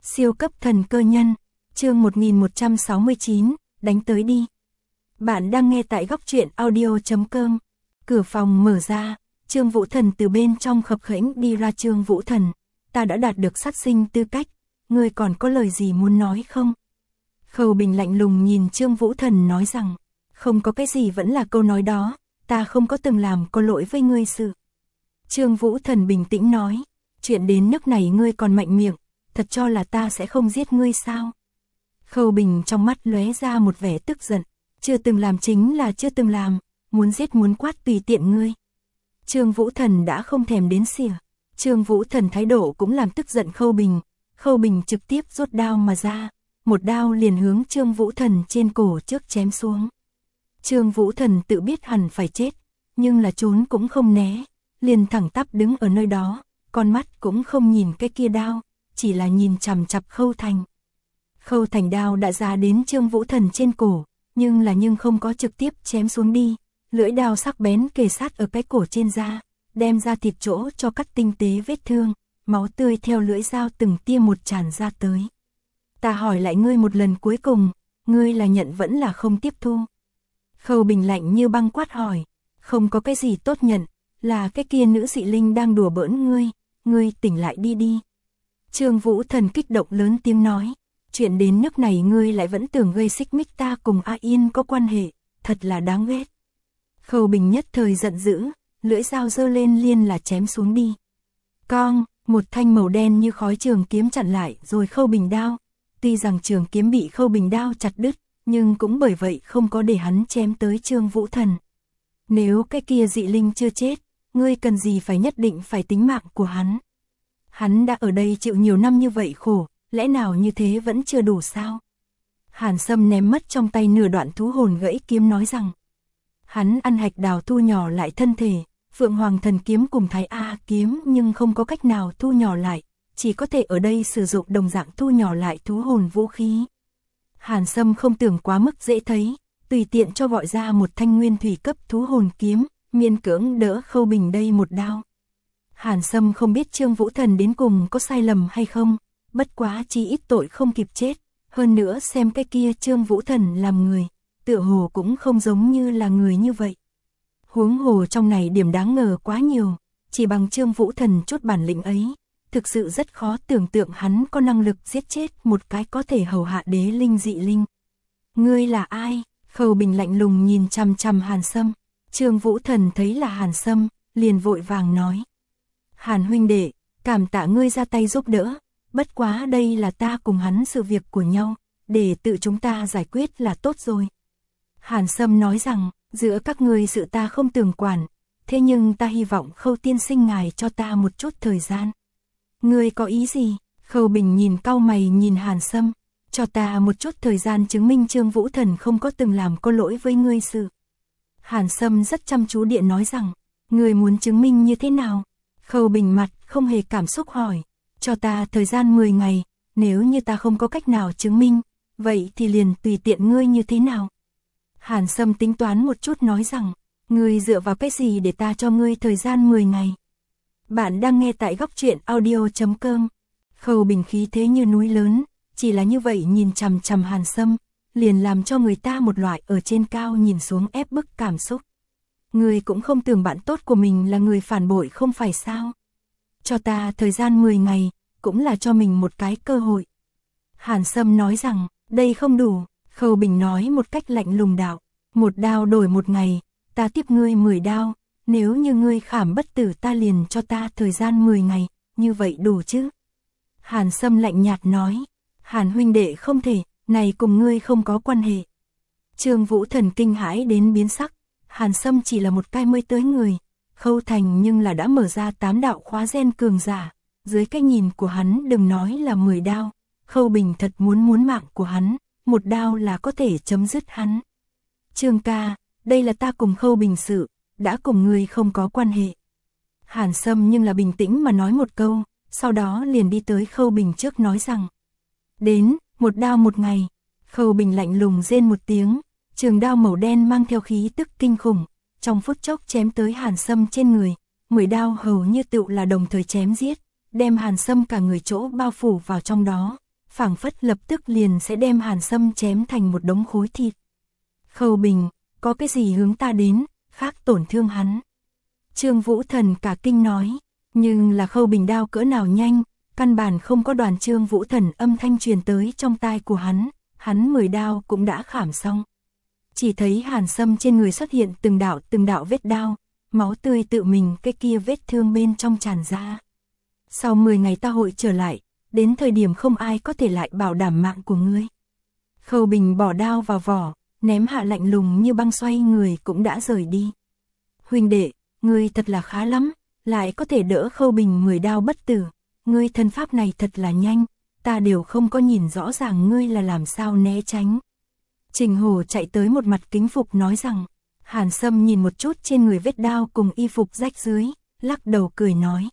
Siêu cấp thần cơ nhân, chương 1169, đánh tới đi. Bạn đang nghe tại góc truyện audio.com. Cửa phòng mở ra, Trương Vũ Thần từ bên trong khập khiễng đi ra. Trương Vũ Thần, ta đã đạt được sát sinh tư cách, ngươi còn có lời gì muốn nói không? Khâu Bình lạnh lùng nhìn Trương Vũ Thần nói rằng, không có cái gì vẫn là câu nói đó, ta không có từng làm có lỗi với ngươi sự. Trương Vũ Thần bình tĩnh nói, chuyện đến nước này ngươi còn mạnh miệng, thật cho là ta sẽ không giết ngươi sao? Khâu Bình trong mắt lóe ra một vẻ tức giận, chưa từng làm chính là chưa từng làm, muốn giết muốn quát tùy tiện ngươi. Trương Vũ Thần đã không thèm đến xỉa, Trương Vũ Thần thái độ cũng làm tức giận Khâu Bình. Khâu Bình trực tiếp rút đao mà ra, một đao liền hướng Trương Vũ Thần trên cổ trước chém xuống. Trương Vũ Thần tự biết hẳn phải chết, nhưng là trốn cũng không né, liền thẳng tắp đứng ở nơi đó, con mắt cũng không nhìn cái kia đao, chỉ là nhìn chằm chằm Khâu Thành. Khâu Thành đao đã ra đến Trương Vũ Thần trên cổ, nhưng không có trực tiếp chém xuống đi, lưỡi đao sắc bén kề sát ở cái cổ trên da, đem ra thịt chỗ cho cắt tinh tế vết thương, máu tươi theo lưỡi dao từng tia một tràn ra tới. Ta hỏi lại ngươi một lần cuối cùng, ngươi là nhận vẫn là không tiếp thu? Khâu Bình lạnh như băng quát hỏi, không có cái gì tốt nhận, là cái kia nữ dị linh đang đùa bỡn ngươi tỉnh lại đi đi. Trương Vũ Thần kích động lớn tiếng nói, chuyện đến nước này ngươi lại vẫn tưởng gây xích mích ta cùng A Yên có quan hệ, thật là đáng ghét. Khâu Bình nhất thời giận dữ, lưỡi dao giơ lên liền là chém xuống đi. Cong, một thanh màu đen như khói trường kiếm chặn lại rồi Khâu Bình đao. Tuy rằng trường kiếm bị Khâu Bình đao chặt đứt, nhưng cũng bởi vậy không có để hắn chém tới Trương Vũ Thần. Nếu cái kia dị linh chưa chết, ngươi cần gì phải nhất định phải tính mạng của hắn? Hắn đã ở đây chịu nhiều năm như vậy khổ, lẽ nào như thế vẫn chưa đủ sao? Hàn Sâm ném mất trong tay nửa đoạn thú hồn gãy kiếm nói rằng, hắn ăn hạch đào thu nhỏ lại thân thể, Phượng Hoàng Thần Kiếm cùng Thái A kiếm nhưng không có cách nào thu nhỏ lại, chỉ có thể ở đây sử dụng đồng dạng thu nhỏ lại thú hồn vũ khí. Hàn Sâm không tưởng quá mức dễ thấy, tùy tiện cho gọi ra một thanh nguyên thủy cấp thú hồn kiếm, miễn cưỡng đỡ Khâu Bình đây một đao. Hàn Sâm không biết Trương Vũ Thần đến cùng có sai lầm hay không, bất quá chí ít tội không kịp chết, hơn nữa xem cái kia Trương Vũ Thần làm người, tựa hồ cũng không giống như là người như vậy. Huống hồ trong này điểm đáng ngờ quá nhiều, chỉ bằng Trương Vũ Thần chút bản lĩnh ấy, thực sự rất khó tưởng tượng hắn có năng lực giết chết một cái có thể hầu hạ đế linh dị linh. Ngươi là ai? Khâu Bình lạnh lùng nhìn chằm chằm Hàn Sâm. Trương Vũ Thần thấy là Hàn Sâm, liền vội vàng nói, Hàn huynh đệ, cảm tạ ngươi ra tay giúp đỡ, bất quá đây là ta cùng hắn sự việc của nhau, để tự chúng ta giải quyết là tốt rồi. Hàn Sâm nói rằng, giữa các ngươi sự ta không tưởng quản, thế nhưng ta hy vọng Khâu tiên sinh ngài cho ta một chút thời gian. Ngươi có ý gì? Khâu Bình nhìn cau mày nhìn Hàn Sâm, cho ta một chút thời gian chứng minh Trương Vũ Thần không có từng làm có lỗi với ngươi sự. Hàn Sâm rất chăm chú điện nói rằng, ngươi muốn chứng minh như thế nào? Khâu Bình mặt không hề cảm xúc hỏi, cho ta thời gian 10 ngày, nếu như ta không có cách nào chứng minh, vậy thì liền tùy tiện ngươi như thế nào? Hàn Sâm tính toán một chút nói rằng, ngươi dựa vào cái gì để ta cho ngươi thời gian 10 ngày? Bạn đang nghe tại góc truyện audio.com. Khâu Bình khí thế như núi lớn, chỉ là như vậy nhìn chằm chằm Hàn Sâm, liền làm cho người ta một loại ở trên cao nhìn xuống ép bức cảm xúc. Ngươi cũng không tưởng bạn tốt của mình là người phản bội không phải sao? Cho ta thời gian 10 ngày, cũng là cho mình một cái cơ hội. Hàn Sâm nói rằng, đây không đủ. Khâu Bình nói một cách lạnh lùng đạo, một đao đổi một ngày, ta tiếp ngươi 10 đao, nếu như ngươi khảm bất tử ta liền cho ta thời gian 10 ngày, như vậy đủ chứ? Hàn Sâm lạnh nhạt nói, Hàn huynh đệ không thể, này cùng ngươi không có quan hệ. Trương Vũ Thần kinh hãi đến biến sắc, Hàn Sâm chỉ là một cái mới tới người, Khâu Thành nhưng là đã mở ra 8 đạo khóa gen cường giả, dưới cái nhìn của hắn đừng nói là 10 đao, Khâu Bình thật muốn mạng của hắn, một đao là có thể chấm dứt hắn. Trương ca, đây là ta cùng Khâu Bình sự, đã cùng ngươi không có quan hệ. Hàn Sâm nhưng là bình tĩnh mà nói một câu, sau đó liền đi tới Khâu Bình trước nói rằng, đến, một đao một ngày. Khâu Bình lạnh lùng rên một tiếng, trường đao màu đen mang theo khí tức kinh khủng, trong phút chốc chém tới Hàn Sâm trên người, 10 đao hầu như tựu là đồng thời chém giết, đem Hàn Sâm cả người chỗ bao phủ vào trong đó, phảng phất lập tức liền sẽ đem Hàn Sâm chém thành một đống khối thịt. Khâu Bình, có cái gì hướng ta đến, khác tổn thương hắn. Trương Vũ Thần cả kinh nói, nhưng là Khâu Bình đao cỡ nào nhanh, căn bản không có đoàn Trương Vũ Thần âm thanh truyền tới trong tai của hắn 10 đao cũng đã khảm xong. Chỉ thấy Hàn Sâm trên người xuất hiện từng đạo vết đao, máu tươi tự mình cái kia vết thương bên trong tràn ra. Sau 10 ngày ta hội trở lại, đến thời điểm không ai có thể lại bảo đảm mạng của ngươi. Khâu Bình bỏ đao vào vỏ, ném hạ lạnh lùng như băng, xoay người cũng đã rời đi. Huynh đệ, ngươi thật là khá lắm, lại có thể đỡ Khâu Bình 10 đao bất tử, ngươi thân pháp này thật là nhanh, ta đều không có nhìn rõ ràng ngươi là làm sao né tránh. Trình Hổ chạy tới một mặt kính phục nói rằng, Hàn Sâm nhìn một chút trên người vết đao cùng y phục rách dưới, lắc đầu cười nói.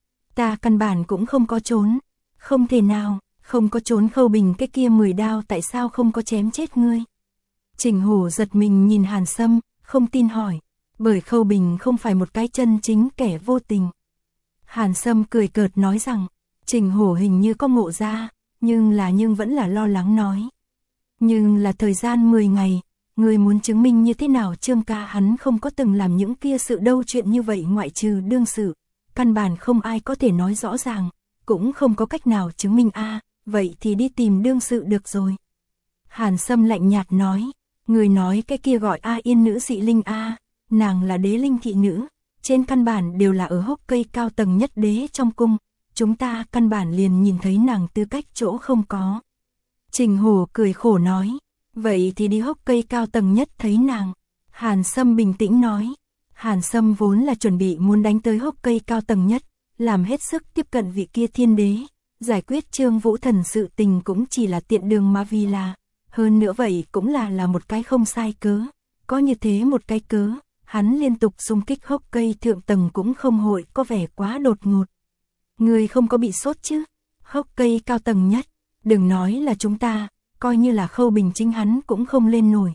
Ta căn bản cũng không có trốn, không thể nào, không có trốn. Khâu Bình cái kia 10 đao tại sao không có chém chết ngươi? Trình Hổ giật mình nhìn Hàn Sâm, không tin hỏi, bởi Khâu Bình không phải một cái chân chính kẻ vô tình. Hàn Sâm cười cợt nói rằng, Trình Hổ hình như có ngộ ra, nhưng vẫn là lo lắng nói. Nhưng là thời gian 10 ngày, ngươi muốn chứng minh như thế nào Trương ca hắn không có từng làm những kia sự đâu, chuyện như vậy ngoại trừ đương sự, căn bản không ai có thể nói rõ ràng, cũng không có cách nào chứng minh a, vậy thì đi tìm đương sự được rồi. Hàn Sâm lạnh nhạt nói, người nói cái kia gọi A Yên nữ dị linh a, nàng là đế linh thị nữ, trên căn bản đều là ở hốc cây cao tầng nhất đế trong cung, chúng ta căn bản liền nhìn thấy nàng tư cách chỗ không có. Trình Hổ cười khổ nói, vậy thì đi hốc cây cao tầng nhất thấy nàng. Hàn Sâm bình tĩnh nói, Hàn Sâm vốn là chuẩn bị muốn đánh tới hốc cây cao tầng nhất, làm hết sức tiếp cận vị kia thiên đế, giải quyết Trương Vũ Thần sự tình cũng chỉ là tiện đường mà vì là, hơn nữa vậy cũng là một cái không sai cớ, có như thế một cái cớ, hắn liên tục xung kích hốc cây thượng tầng cũng không hội có vẻ quá đột ngột. Người không có bị sốt chứ? Hốc cây cao tầng nhất, đừng nói là chúng ta, coi như là Khâu Bình chính hắn cũng không lên nổi.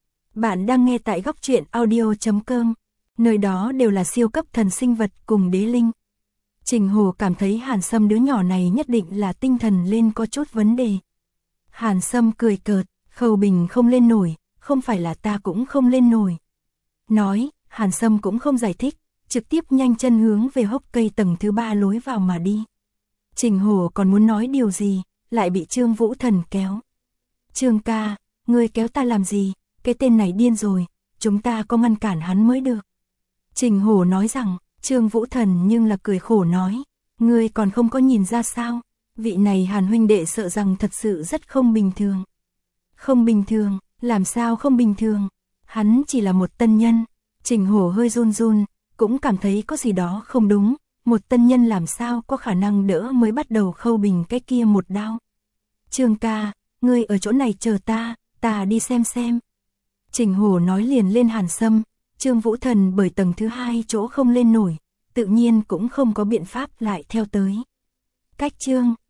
Bạn đang nghe tại góc truyện audio.com, nơi đó đều là siêu cấp thần sinh vật cùng đế linh. Trình Hổ cảm thấy Hàn Sâm đứa nhỏ này nhất định là tinh thần lên có chút vấn đề. Hàn Sâm cười cợt, Khâu Bình không lên nổi, không phải là ta cũng không lên nổi. Nói, Hàn Sâm cũng không giải thích, trực tiếp nhanh chân hướng về hốc cây tầng thứ 3 lối vào mà đi. Trình Hổ còn muốn nói điều gì, lại bị Trương Vũ Thần kéo. Trương ca, ngươi kéo ta làm gì, cái tên này điên rồi, chúng ta có ngăn cản hắn mới được. Trình Hổ nói rằng, Trương Vũ Thần nhưng là cười khổ nói, ngươi còn không có nhìn ra sao, vị này Hàn huynh đệ sợ rằng thật sự rất không bình thường. Không bình thường, làm sao không bình thường, hắn chỉ là một tân nhân. Trình Hổ hơi run run, cũng cảm thấy có gì đó không đúng, một tân nhân làm sao có khả năng đỡ mới bắt đầu Khâu Bình cái kia một đao. Trương ca, ngươi ở chỗ này chờ ta đi xem. Trình Hổ nói liền lên Hàn Sâm, Trương Vũ Thần bởi tầng thứ 2 chỗ không lên nổi, tự nhiên cũng không có biện pháp lại theo tới. Cách chương